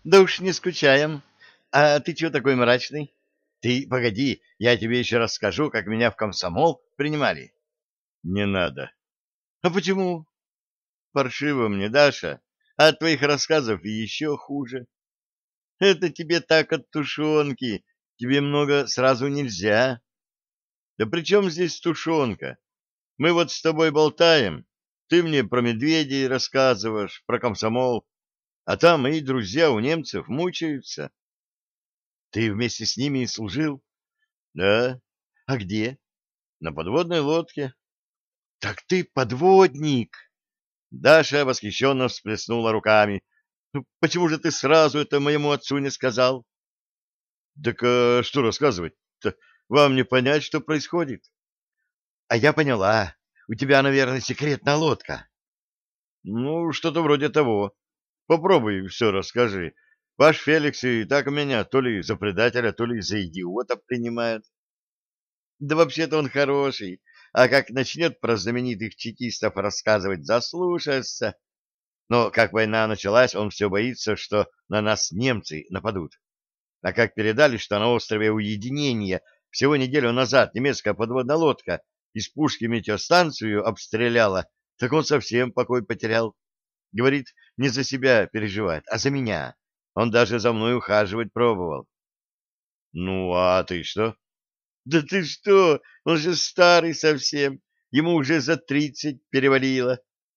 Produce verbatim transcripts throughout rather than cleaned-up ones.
Да уж не скучаем. А ты чего такой мрачный? Ты погоди, я тебе еще расскажу, как меня в комсомол принимали. Не надо. А почему? Паршиво мне, Даша. А от твоих рассказов еще хуже. Это тебе так от тушенки. Тебе много сразу нельзя. Да при чем здесь тушенка? Мы вот с тобой болтаем. Ты мне про медведей рассказываешь, про комсомол. А там мои друзья у немцев мучаются. Ты вместе с ними и служил? Да. А где? На подводной лодке. Так ты подводник! Даша восхищенно всплеснула руками. Ну, почему же ты сразу это моему отцу не сказал? Так а что рассказывать-то? Вам не понять, что происходит? А я поняла. У тебя, наверное, секретная лодка. Ну, что-то вроде того. Попробуй все расскажи. Ваш Феликс и так меня то ли за предателя, то ли за идиота принимает. Да вообще-то он хороший. А как начнет про знаменитых чекистов рассказывать, заслушаешься. Но как война началась, он все боится, что на нас немцы нападут. А как передали, что на острове Уединения всего неделю назад немецкая подводная лодка из пушки метеостанцию обстреляла, так он совсем покой потерял. Говорит, не за себя переживает, а за меня. Он даже за мной ухаживать пробовал. Ну, а ты что? Да ты что? Он же старый совсем. Ему уже за тридцать перевалило.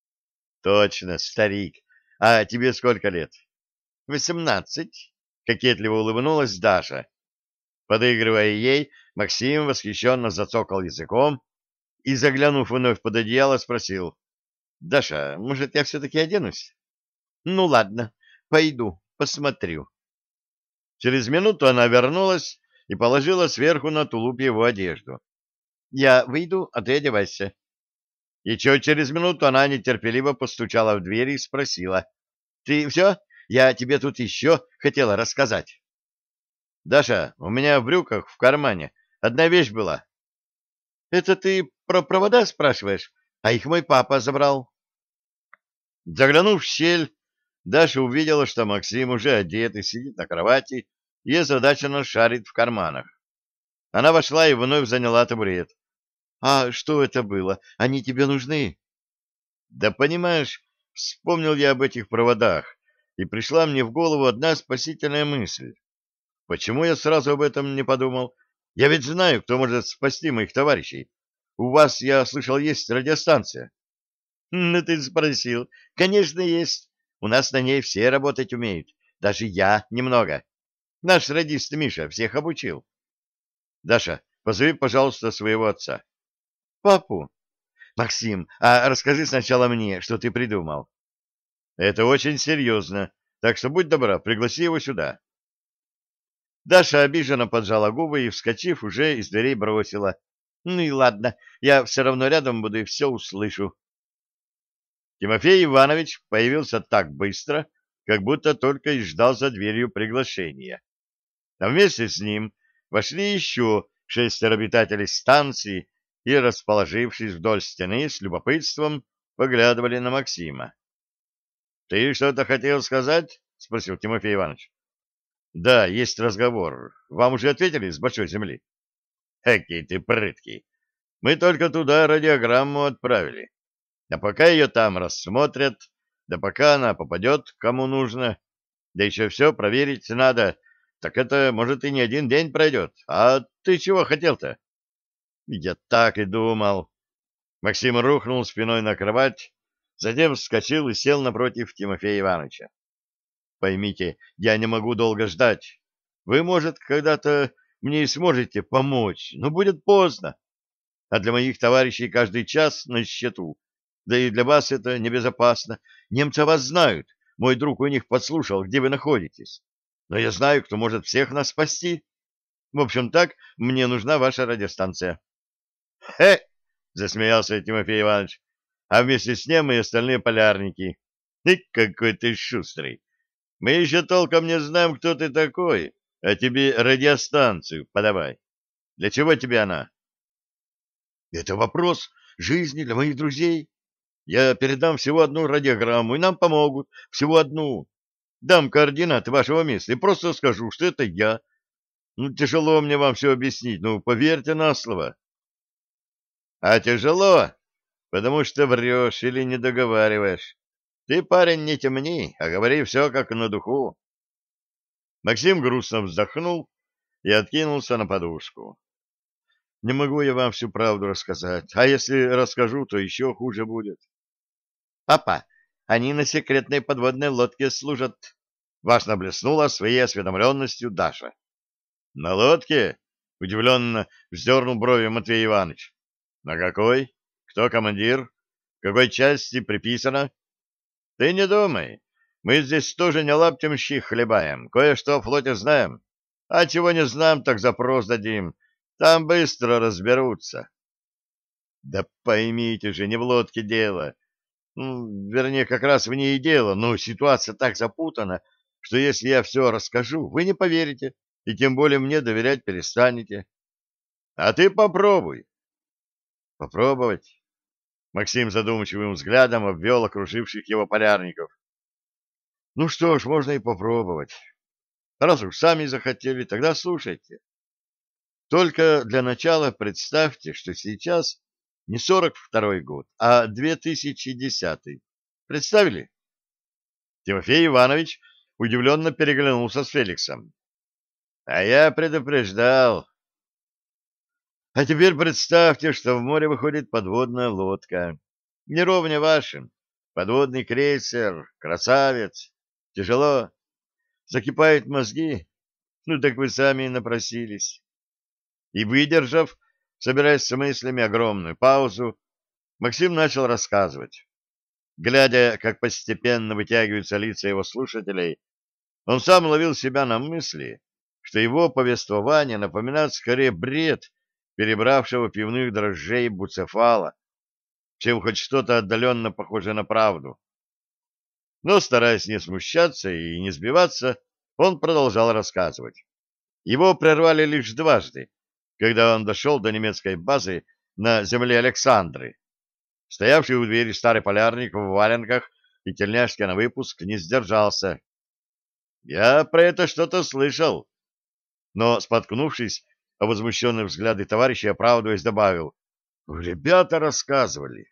Точно, старик. А тебе сколько лет? Восемнадцать. Кокетливо улыбнулась Даша. Подыгрывая ей, Максим восхищенно зацокал языком и, заглянув вновь под одеяло, спросил. — Даша, может, я все-таки оденусь? — Ну, ладно, пойду, посмотрю. Через минуту она вернулась и положила сверху на тулуп его одежду. — Я выйду, а ты одевайся. Еще через минуту она нетерпеливо постучала в дверь и спросила. — Ты все? Я тебе тут еще хотела рассказать. — Даша, у меня в брюках в кармане одна вещь была. — Это ты про провода спрашиваешь? А их мой папа забрал. Заглянув в щель, Даша увидела, что Максим уже одет и сидит на кровати и озадаченно шарит в карманах. Она вошла и вновь заняла табурет. — А что это было? Они тебе нужны? — Да понимаешь, вспомнил я об этих проводах, и пришла мне в голову одна спасительная мысль. Почему я сразу об этом не подумал? Я ведь знаю, кто может спасти моих товарищей. У вас, я слышал, есть радиостанция. Ну, ты спросил. Конечно, есть. У нас на ней все работать умеют. Даже я немного. Наш радист Миша всех обучил. Даша, позови, пожалуйста, своего отца. Папу. Максим, а расскажи сначала мне, что ты придумал. Это очень серьезно, так что будь добра, пригласи его сюда. Даша обиженно поджала губы и, вскочив, уже из дверей бросила. Ну и ладно, я все равно рядом буду и все услышу. Тимофей Иванович появился так быстро, как будто только и ждал за дверью приглашения. А вместе с ним вошли еще шестеро обитателей станции и, расположившись вдоль стены, с любопытством поглядывали на Максима. — Ты что-то хотел сказать? — спросил Тимофей Иванович. — Да, есть разговор. Вам уже ответили с большой земли? — Экий ты прыткий. Мы только туда радиограмму отправили. А пока ее там рассмотрят, да пока она попадет кому нужно, да еще все проверить надо, так это, может, и не один день пройдет. А ты чего хотел-то? Я так и думал. Максим рухнул спиной на кровать, затем вскочил и сел напротив Тимофея Ивановича. Поймите, я не могу долго ждать. Вы, может, когда-то мне и сможете помочь, но будет поздно. А для моих товарищей каждый час на счету. Да и для вас это небезопасно. Немцы вас знают. Мой друг у них подслушал, где вы находитесь. Но я знаю, кто может всех нас спасти. В общем, так, мне нужна ваша радиостанция. — Хе! — засмеялся Тимофей Иванович. — А вместе с ним и остальные полярники. И какой ты шустрый. Мы еще толком не знаем, кто ты такой, а тебе радиостанцию подавай. Для чего тебе она? — Это вопрос жизни для моих друзей. Я передам всего одну радиограмму, и нам помогут. Всего одну. Дам координаты вашего места и просто скажу, что это я. Ну, тяжело мне вам все объяснить, ну, поверьте на слово. А тяжело, потому что врешь или не договариваешь. Ты, парень, не темни, а говори все как на духу. Максим грустно вздохнул и откинулся на подушку. Не могу я вам всю правду рассказать, а если расскажу, то еще хуже будет. Папа, они на секретной подводной лодке служат. Важно блеснула своей осведомленностью Даша. На лодке? Удивленно вздернул брови Матвей Иванович. На какой? Кто командир? Какой части приписано? Ты не думай. Мы здесь тоже не лаптем щи хлебаем. Кое-что о флоте знаем. А чего не знаем, так запрос дадим. Там быстро разберутся. Да поймите же, не в лодке дело. Ну, вернее, как раз в ней и дело, но ситуация так запутана, что если я все расскажу, вы не поверите, и тем более мне доверять перестанете. А ты попробуй. Попробовать? Максим задумчивым взглядом обвел окруживших его полярников. Ну что ж, можно и попробовать. Раз уж сами захотели, тогда слушайте. Только для начала представьте, что сейчас не сорок второй год, а две тысячи десятый. Представили? Тимофей Иванович удивленно переглянулся с Феликсом. А я предупреждал. А теперь представьте, что в море выходит подводная лодка. Не ровня вашим. Подводный крейсер, красавец. Тяжело. Закипают мозги. Ну так вы сами и напросились. И выдержав, собираясь с мыслями огромную паузу, Максим начал рассказывать. Глядя, как постепенно вытягиваются лица его слушателей, он сам ловил себя на мысли, что его повествование напоминает скорее бред перебравшего пивных дрожжей буцефала, чем хоть что-то отдаленно похожее на правду. Но, стараясь не смущаться и не сбиваться, он продолжал рассказывать. Его прервали лишь дважды, когда он дошел до немецкой базы на земле Александры. Стоявший у двери старый полярник в валенках и тельняшке на выпуск не сдержался. Я про это что-то слышал. Но, споткнувшись о возмущенные взгляды товарища, оправдываясь, добавил: ребята рассказывали.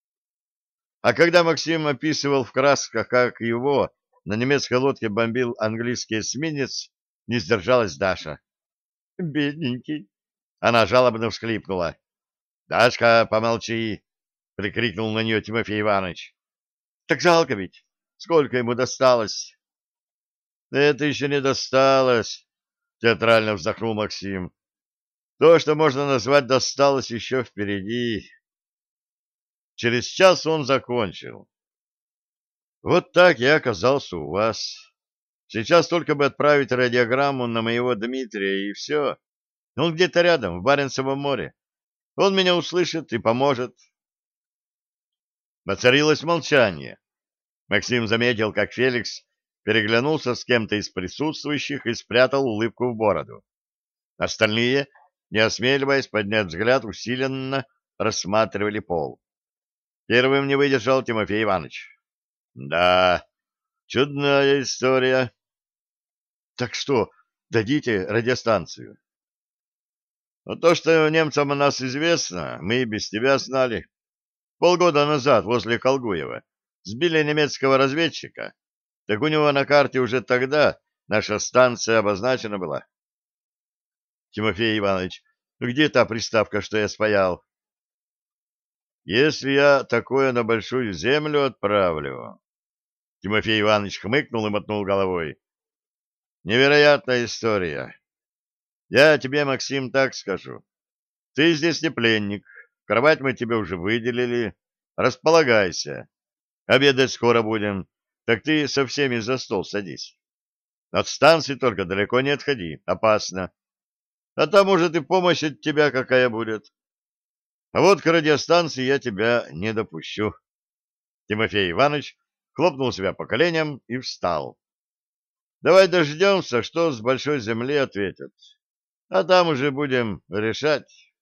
А когда Максим описывал в красках, как его на немецкой лодке бомбил английский эсминец, не сдержалась Даша. Бедненький. Она жалобно всхлипнула. Дашка, помолчи, прикрикнул на нее Тимофей Иванович. Так жалко ведь. Сколько ему досталось? Это еще не досталось, театрально вздохнул Максим. То, что можно назвать досталось, еще впереди. Через час он закончил. Вот так я оказался у вас. Сейчас только бы отправить радиограмму на моего Дмитрия, и все. Он где-то рядом, в Баренцевом море. Он меня услышит и поможет. Воцарилось молчание. Максим заметил, как Феликс переглянулся с кем-то из присутствующих и спрятал улыбку в бороду. Остальные, не осмеливаясь поднять взгляд, усиленно рассматривали пол. Первым не выдержал Тимофей Иванович. Да, чудная история. Так что, дадите радиостанцию? Но то, что немцам о нас известно, мы и без тебя знали. Полгода назад возле Колгуева сбили немецкого разведчика. Так у него на карте уже тогда наша станция обозначена была. Тимофей Иванович, где та приставка, что я спаял? Если я такое на большую землю отправлю... Тимофей Иванович хмыкнул и мотнул головой. Невероятная история. Я тебе, Максим, так скажу. Ты здесь не пленник. Кровать мы тебе уже выделили. Располагайся. Обедать скоро будем. Так ты со всеми за стол садись. От станции только далеко не отходи. Опасно. А там, может, и помощь от тебя какая будет. А вот к радиостанции я тебя не допущу. Тимофей Иванович хлопнул себя по коленям и встал. Давай дождемся, что с большой земли ответят. А там уже будем решать.